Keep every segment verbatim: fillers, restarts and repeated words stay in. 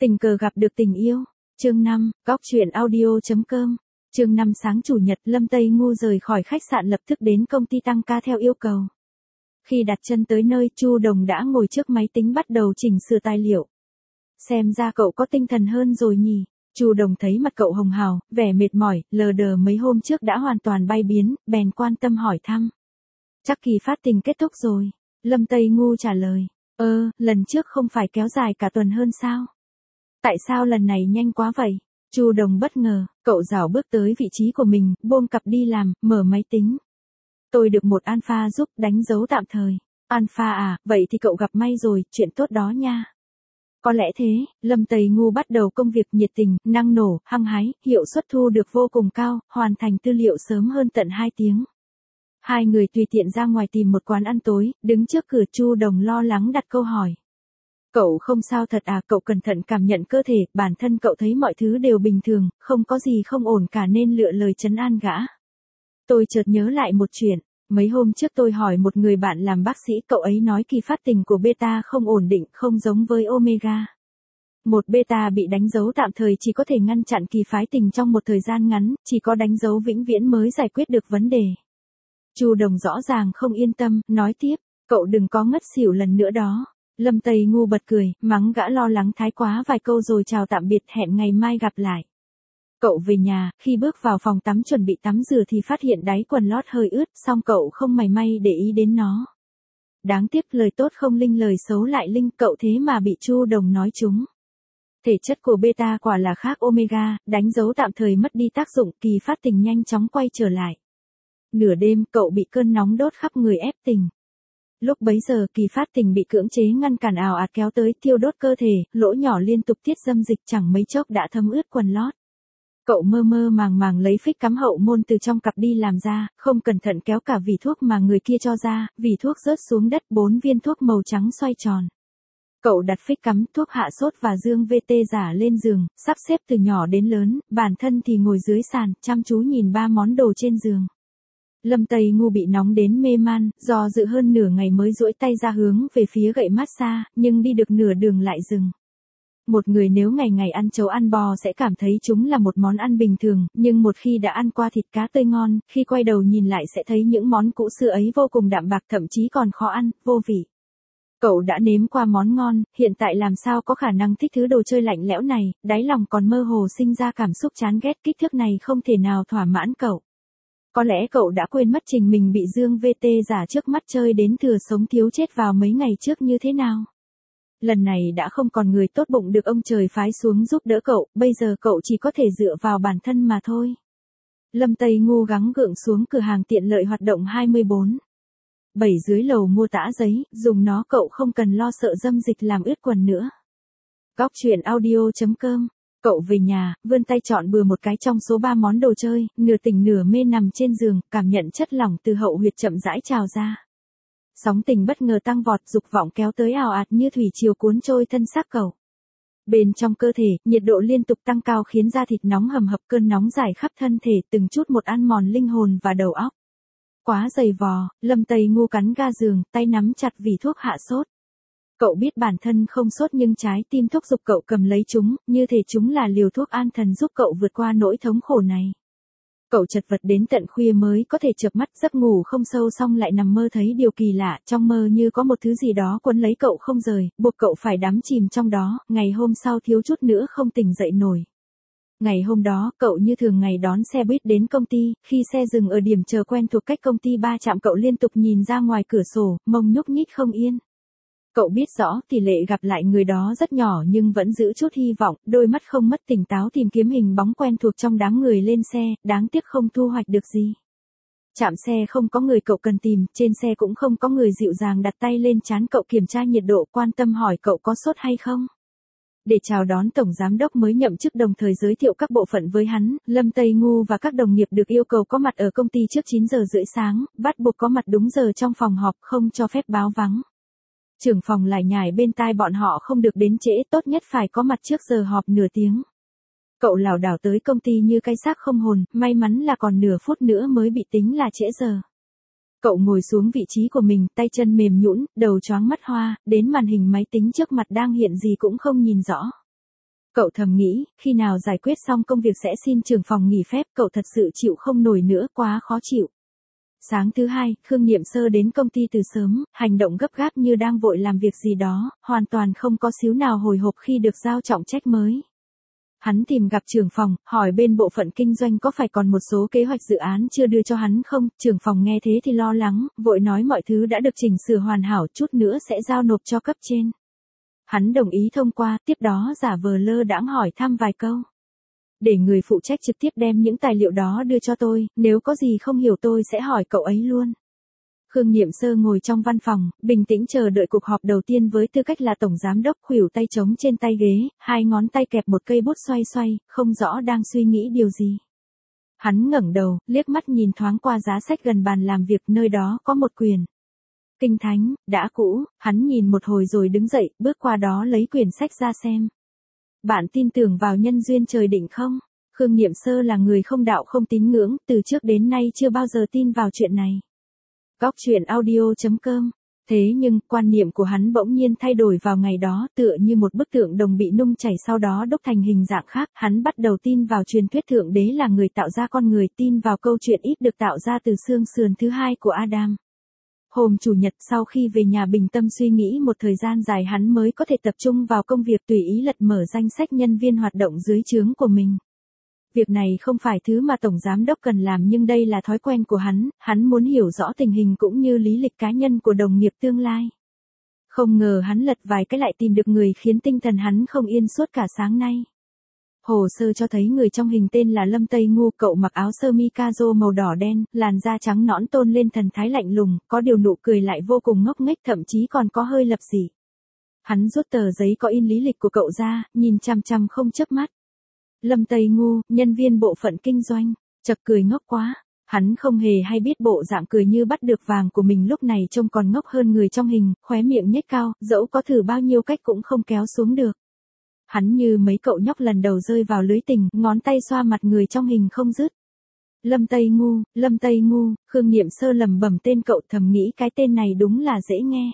Tình cờ gặp được tình yêu. Chương năm, góc truyện audio.com. Chương năm sáng chủ nhật, Lâm Tây Ngu rời khỏi khách sạn lập tức đến công ty tăng ca theo yêu cầu. Khi đặt chân tới nơi, Chu Đồng đã ngồi trước máy tính bắt đầu chỉnh sửa tài liệu. Xem ra cậu có tinh thần hơn rồi nhỉ. Chu Đồng thấy mặt cậu hồng hào, vẻ mệt mỏi, lờ đờ mấy hôm trước đã hoàn toàn bay biến, bèn quan tâm hỏi thăm. Chắc kỳ phát tình kết thúc rồi. Lâm Tây Ngu trả lời. Ơ, lần trước không phải kéo dài cả tuần hơn sao? Tại sao lần này nhanh quá vậy? Chu Đồng bất ngờ, cậu rảo bước tới vị trí của mình, buông cặp đi làm, mở máy tính. Tôi được một alpha giúp đánh dấu tạm thời. Alpha à, vậy thì cậu gặp may rồi, chuyện tốt đó nha. Có lẽ thế, Lâm Tây Ngu bắt đầu công việc nhiệt tình, năng nổ, hăng hái, hiệu suất thu được vô cùng cao, hoàn thành tư liệu sớm hơn tận hai tiếng. Hai người tùy tiện ra ngoài tìm một quán ăn tối, đứng trước cửa Chu Đồng lo lắng đặt câu hỏi. Cậu không sao thật à, cậu cẩn thận cảm nhận cơ thể, bản thân cậu thấy mọi thứ đều bình thường, không có gì không ổn cả nên lựa lời trấn an gã. Tôi chợt nhớ lại một chuyện, mấy hôm trước tôi hỏi một người bạn làm bác sĩ, cậu ấy nói kỳ phát tình của beta không ổn định, không giống với omega. Một beta bị đánh dấu tạm thời chỉ có thể ngăn chặn kỳ phái tình trong một thời gian ngắn, chỉ có đánh dấu vĩnh viễn mới giải quyết được vấn đề. Chu Đồng rõ ràng không yên tâm, nói tiếp, cậu đừng có ngất xỉu lần nữa đó. Lâm Tây Ngu bật cười, mắng gã lo lắng thái quá vài câu rồi chào tạm biệt, hẹn ngày mai gặp lại. Cậu về nhà, khi bước vào phòng tắm chuẩn bị tắm rửa thì phát hiện đáy quần lót hơi ướt, song cậu không mảy may để ý đến nó. Đáng tiếc lời tốt không linh lời xấu lại linh, cậu thế mà bị Chu Đồng nói trúng. Thể chất của beta quả là khác omega, đánh dấu tạm thời mất đi tác dụng, kỳ phát tình nhanh chóng quay trở lại. Nửa đêm, cậu bị cơn nóng đốt khắp người ép tình. Lúc bấy giờ kỳ phát tình bị cưỡng chế ngăn cản ào ạt kéo tới, thiêu đốt cơ thể, lỗ nhỏ liên tục tiết dâm dịch, chẳng mấy chốc đã thấm ướt quần lót. Cậu mơ mơ màng màng lấy phích cắm hậu môn từ trong cặp đi làm ra, không cẩn thận kéo cả vỉ thuốc mà người kia cho ra, vỉ thuốc rớt xuống đất, bốn viên thuốc màu trắng xoay tròn. Cậu đặt phích cắm, thuốc hạ sốt và dương vê tê giả lên giường, sắp xếp từ nhỏ đến lớn, bản thân thì ngồi dưới sàn, chăm chú nhìn ba món đồ trên giường. Lâm Tây Ngu bị nóng đến mê man, do dự hơn nửa ngày mới duỗi tay ra hướng về phía gậy massage, nhưng đi được nửa đường lại dừng. Một người nếu ngày ngày ăn trấu ăn bò sẽ cảm thấy chúng là một món ăn bình thường, nhưng một khi đã ăn qua thịt cá tươi ngon, khi quay đầu nhìn lại sẽ thấy những món cũ xưa ấy vô cùng đạm bạc, thậm chí còn khó ăn, vô vị. Cậu đã nếm qua món ngon, hiện tại làm sao có khả năng thích thứ đồ chơi lạnh lẽo này, đáy lòng còn mơ hồ sinh ra cảm xúc chán ghét, kích thước này không thể nào thỏa mãn cậu. Có lẽ cậu đã quên mất trình mình bị dương vê tê giả trước mắt chơi đến thừa sống thiếu chết vào mấy ngày trước như thế nào. Lần này đã không còn người tốt bụng được ông trời phái xuống giúp đỡ cậu, bây giờ cậu chỉ có thể dựa vào bản thân mà thôi. Lâm Tây Ngu gắng gượng xuống cửa hàng tiện lợi hoạt động hai mươi bốn bảy dưới lầu mua tã giấy, dùng nó cậu không cần lo sợ dâm dịch làm ướt quần nữa. Góc truyện audio.com. Cậu về nhà, vươn tay chọn bừa một cái trong số ba món đồ chơi, nửa tỉnh nửa mê nằm trên giường, cảm nhận chất lỏng từ hậu huyệt chậm rãi trào ra. Sóng tình bất ngờ tăng vọt, dục vọng kéo tới ào ạt như thủy triều cuốn trôi thân xác cậu. Bên trong cơ thể, nhiệt độ liên tục tăng cao khiến da thịt nóng hầm hập, cơn nóng dài khắp thân thể, từng chút một ăn mòn linh hồn và đầu óc. Quá dày vò, Lâm Tây Ngu cắn ga giường, tay nắm chặt vỉ thuốc hạ sốt. Cậu biết bản thân không sốt nhưng trái tim thúc giục cậu cầm lấy chúng, như thể chúng là liều thuốc an thần giúp cậu vượt qua nỗi thống khổ này. Cậu chật vật đến tận khuya mới có thể chợp mắt, giấc ngủ không sâu xong lại nằm mơ thấy điều kỳ lạ, trong mơ như có một thứ gì đó quấn lấy cậu không rời, buộc cậu phải đắm chìm trong đó, ngày hôm sau thiếu chút nữa không tỉnh dậy nổi. Ngày hôm đó, cậu như thường ngày đón xe buýt đến công ty, khi xe dừng ở điểm chờ quen thuộc cách công ty ba trạm, cậu liên tục nhìn ra ngoài cửa sổ, mông nhúc nhích không yên. Cậu biết rõ tỷ lệ gặp lại người đó rất nhỏ nhưng vẫn giữ chút hy vọng, đôi mắt không mất tỉnh táo tìm kiếm hình bóng quen thuộc trong đám người lên xe, đáng tiếc không thu hoạch được gì. Trạm xe không có người cậu cần tìm, trên xe cũng không có người dịu dàng đặt tay lên trán cậu kiểm tra nhiệt độ, quan tâm hỏi cậu có sốt hay không. Để chào đón tổng giám đốc mới nhậm chức đồng thời giới thiệu các bộ phận với hắn, Lâm Tây Ngu và các đồng nghiệp được yêu cầu có mặt ở công ty trước chín giờ rưỡi sáng, bắt buộc có mặt đúng giờ trong phòng họp, không cho phép báo vắng. Trưởng phòng lải nhải bên tai bọn họ không được đến trễ, tốt nhất phải có mặt trước giờ họp nửa tiếng. Cậu lảo đảo tới công ty như cái xác không hồn, may mắn là còn nửa phút nữa mới bị tính là trễ giờ. Cậu ngồi xuống vị trí của mình, tay chân mềm nhũn, đầu choáng mắt hoa, đến màn hình máy tính trước mặt đang hiện gì cũng không nhìn rõ. Cậu thầm nghĩ, khi nào giải quyết xong công việc sẽ xin trưởng phòng nghỉ phép, cậu thật sự chịu không nổi nữa, quá khó chịu. Sáng thứ hai, Khương Niệm Sơ đến công ty từ sớm, hành động gấp gáp như đang vội làm việc gì đó, hoàn toàn không có xíu nào hồi hộp khi được giao trọng trách mới. Hắn tìm gặp trưởng phòng, hỏi bên bộ phận kinh doanh có phải còn một số kế hoạch dự án chưa đưa cho hắn không, trưởng phòng nghe thế thì lo lắng, vội nói mọi thứ đã được chỉnh sửa hoàn hảo, chút nữa sẽ giao nộp cho cấp trên. Hắn đồng ý thông qua, tiếp đó giả vờ lơ đãng hỏi thăm vài câu. Để người phụ trách trực tiếp đem những tài liệu đó đưa cho tôi, nếu có gì không hiểu tôi sẽ hỏi cậu ấy luôn. Khương Niệm Sơ ngồi trong văn phòng, bình tĩnh chờ đợi cuộc họp đầu tiên với tư cách là tổng giám đốc, khuỷu tay trống trên tay ghế, hai ngón tay kẹp một cây bút xoay xoay, không rõ đang suy nghĩ điều gì. Hắn ngẩng đầu, liếc mắt nhìn thoáng qua giá sách gần bàn làm việc, nơi đó có một quyển Kinh Thánh, đã cũ, hắn nhìn một hồi rồi đứng dậy, bước qua đó lấy quyển sách ra xem. Bạn tin tưởng vào nhân duyên trời định không? Khương Niệm Sơ là người không đạo không tín ngưỡng, từ trước đến nay chưa bao giờ tin vào chuyện này. Góc truyện audio chấm com. Thế nhưng, quan niệm của hắn bỗng nhiên thay đổi vào ngày đó, tựa như một bức tượng đồng bị nung chảy sau đó đúc thành hình dạng khác, hắn bắt đầu tin vào truyền thuyết Thượng Đế là người tạo ra con người, tin vào câu chuyện ít được tạo ra từ xương sườn thứ hai của Adam. Hôm Chủ nhật sau khi về nhà bình tâm suy nghĩ một thời gian dài, hắn mới có thể tập trung vào công việc, tùy ý lật mở danh sách nhân viên hoạt động dưới trướng của mình. Việc này không phải thứ mà tổng giám đốc cần làm, nhưng đây là thói quen của hắn, hắn muốn hiểu rõ tình hình cũng như lý lịch cá nhân của đồng nghiệp tương lai. Không ngờ hắn lật vài cái lại tìm được người khiến tinh thần hắn không yên suốt cả sáng nay. Hồ sơ cho thấy người trong hình tên là Lâm Tây Ngu, cậu mặc áo sơ mi caro màu đỏ đen, làn da trắng nõn tôn lên thần thái lạnh lùng, có điều nụ cười lại vô cùng ngốc nghếch, thậm chí còn có hơi lập dị. Hắn rút tờ giấy có in lý lịch của cậu ra, nhìn chằm chằm không chớp mắt. Lâm Tây Ngu, nhân viên bộ phận kinh doanh, chật cười ngốc quá. Hắn không hề hay biết bộ dạng cười như bắt được vàng của mình lúc này trông còn ngốc hơn người trong hình, khóe miệng nhếch cao, dẫu có thử bao nhiêu cách cũng không kéo xuống được. Hắn như mấy cậu nhóc lần đầu rơi vào lưới tình, ngón tay xoa mặt người trong hình không dứt. Lâm Tây Ngu, Lâm Tây Ngu, Khương Niệm Sơ lẩm bẩm tên cậu, thầm nghĩ cái tên này đúng là dễ nghe.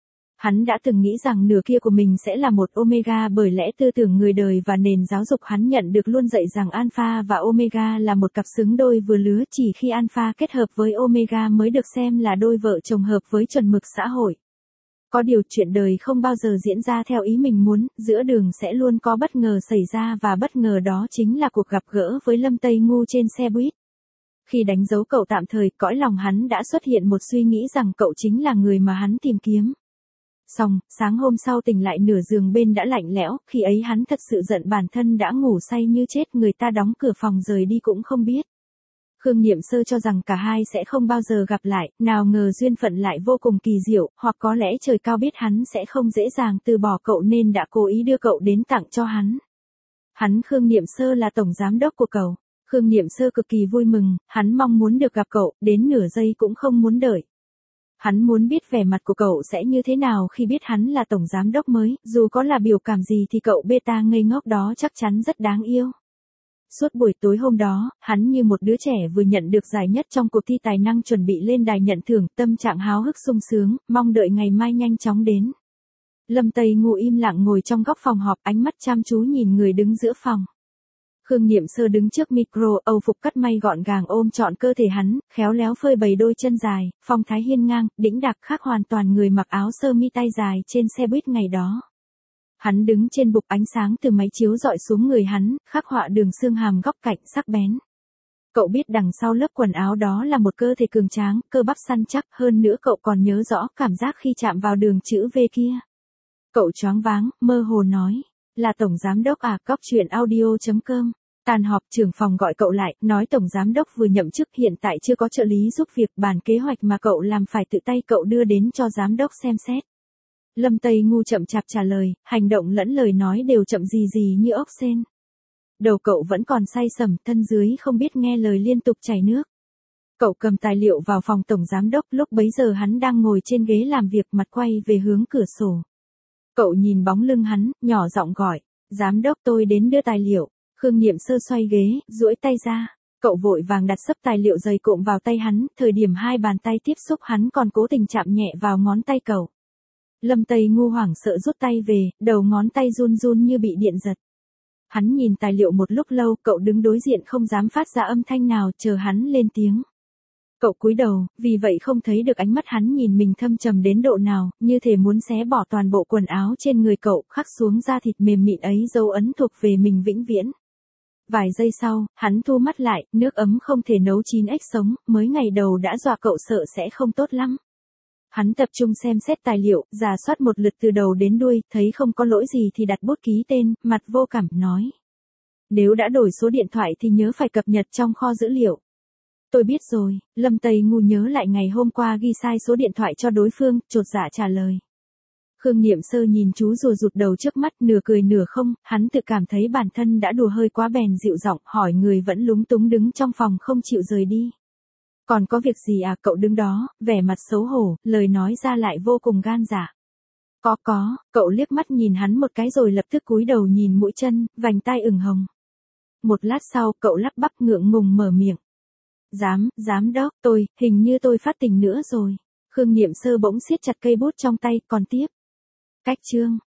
Hắn đã từng nghĩ rằng nửa kia của mình sẽ là một Omega, bởi lẽ tư tưởng người đời và nền giáo dục hắn nhận được luôn dạy rằng Alpha và Omega là một cặp xứng đôi vừa lứa, chỉ khi Alpha kết hợp với Omega mới được xem là đôi vợ chồng hợp với chuẩn mực xã hội. Có điều chuyện đời không bao giờ diễn ra theo ý mình muốn, giữa đường sẽ luôn có bất ngờ xảy ra, và bất ngờ đó chính là cuộc gặp gỡ với Lâm Tây Ngu trên xe buýt. Khi đánh dấu cậu tạm thời, cõi lòng hắn đã xuất hiện một suy nghĩ rằng cậu chính là người mà hắn tìm kiếm. Xong, sáng hôm sau tỉnh lại nửa giường bên đã lạnh lẽo, khi ấy hắn thật sự giận bản thân đã ngủ say như chết, người ta đóng cửa phòng rời đi cũng không biết. Khương Niệm Sơ cho rằng cả hai sẽ không bao giờ gặp lại, nào ngờ duyên phận lại vô cùng kỳ diệu, hoặc có lẽ trời cao biết hắn sẽ không dễ dàng từ bỏ cậu nên đã cố ý đưa cậu đến tặng cho hắn. Hắn Khương Niệm Sơ là tổng giám đốc của cậu. Khương Niệm Sơ cực kỳ vui mừng, hắn mong muốn được gặp cậu, đến nửa giây cũng không muốn đợi. Hắn muốn biết vẻ mặt của cậu sẽ như thế nào khi biết hắn là tổng giám đốc mới, dù có là biểu cảm gì thì cậu beta ngây ngốc đó chắc chắn rất đáng yêu. Suốt buổi tối hôm đó, hắn như một đứa trẻ vừa nhận được giải nhất trong cuộc thi tài năng chuẩn bị lên đài nhận thưởng, tâm trạng háo hức sung sướng, mong đợi ngày mai nhanh chóng đến. Lâm Tây Ngu im lặng ngồi trong góc phòng họp, ánh mắt chăm chú nhìn người đứng giữa phòng. Khương Niệm Sơ đứng trước micro, âu phục cắt may gọn gàng ôm trọn cơ thể hắn, khéo léo phơi bày đôi chân dài, phong thái hiên ngang, đĩnh đạc khác hoàn toàn người mặc áo sơ mi tay dài trên xe buýt ngày đó. Hắn đứng trên bục, ánh sáng từ máy chiếu dọi xuống người hắn, khắc họa đường xương hàm góc cạnh sắc bén. Cậu biết đằng sau lớp quần áo đó là một cơ thể cường tráng, cơ bắp săn chắc, hơn nữa cậu còn nhớ rõ cảm giác khi chạm vào đường chữ V kia. Cậu choáng váng, mơ hồ nói, là tổng giám đốc à? Góc truyện audio chấm com. Tàn họp, trưởng phòng gọi cậu lại, nói tổng giám đốc vừa nhậm chức, hiện tại chưa có trợ lý giúp việc, bản kế hoạch mà cậu làm phải tự tay cậu đưa đến cho giám đốc xem xét. Lâm Tây Ngu chậm chạp trả lời, hành động lẫn lời nói đều chậm gì gì như ốc sên. Đầu cậu vẫn còn say sẩm, thân dưới không biết nghe lời liên tục chảy nước. Cậu cầm tài liệu vào phòng tổng giám đốc, lúc bấy giờ hắn đang ngồi trên ghế làm việc, mặt quay về hướng cửa sổ. Cậu nhìn bóng lưng hắn, nhỏ giọng gọi, giám đốc tôi đến đưa tài liệu. Khương Niệm Sơ xoay ghế, duỗi tay ra. Cậu vội vàng đặt xấp tài liệu dày cộm vào tay hắn, thời điểm hai bàn tay tiếp xúc hắn còn cố tình chạm nhẹ vào ngón tay cậu. Lâm Tây Ngu hoảng sợ rút tay về, đầu ngón tay run run như bị điện giật. Hắn nhìn tài liệu một lúc lâu, cậu đứng đối diện không dám phát ra âm thanh nào, chờ hắn lên tiếng. Cậu cúi đầu, vì vậy không thấy được ánh mắt hắn nhìn mình thâm trầm đến độ nào, như thể muốn xé bỏ toàn bộ quần áo trên người cậu, khắc xuống da thịt mềm mịn ấy dấu ấn thuộc về mình vĩnh viễn. Vài giây sau, hắn thu mắt lại, nước ấm không thể nấu chín ếch sống, mới ngày đầu đã dọa cậu sợ sẽ không tốt lắm. Hắn tập trung xem xét tài liệu, rà soát một lượt từ đầu đến đuôi, thấy không có lỗi gì thì đặt bút ký tên, mặt vô cảm, nói. Nếu đã đổi số điện thoại thì nhớ phải cập nhật trong kho dữ liệu. Tôi biết rồi, Lâm Tây ngu nhớ lại ngày hôm qua ghi sai số điện thoại cho đối phương, chột dạ trả lời. Khương Niệm Sơ nhìn chú rùa rụt đầu trước mắt, nửa cười nửa không, hắn tự cảm thấy bản thân đã đùa hơi quá bèn dịu giọng, hỏi người vẫn lúng túng đứng trong phòng không chịu rời đi. Còn có việc gì à? Cậu đứng đó, vẻ mặt xấu hổ, lời nói ra lại vô cùng gan dạ. Có có, cậu liếc mắt nhìn hắn một cái rồi lập tức cúi đầu nhìn mũi chân, vành tai ửng hồng. Một lát sau, cậu lắp bắp ngượng ngùng mở miệng. Giám, giám đốc, tôi, hình như tôi phát tình nữa rồi. Khương Niệm Sơ bỗng siết chặt cây bút trong tay, còn tiếp. Cách chương.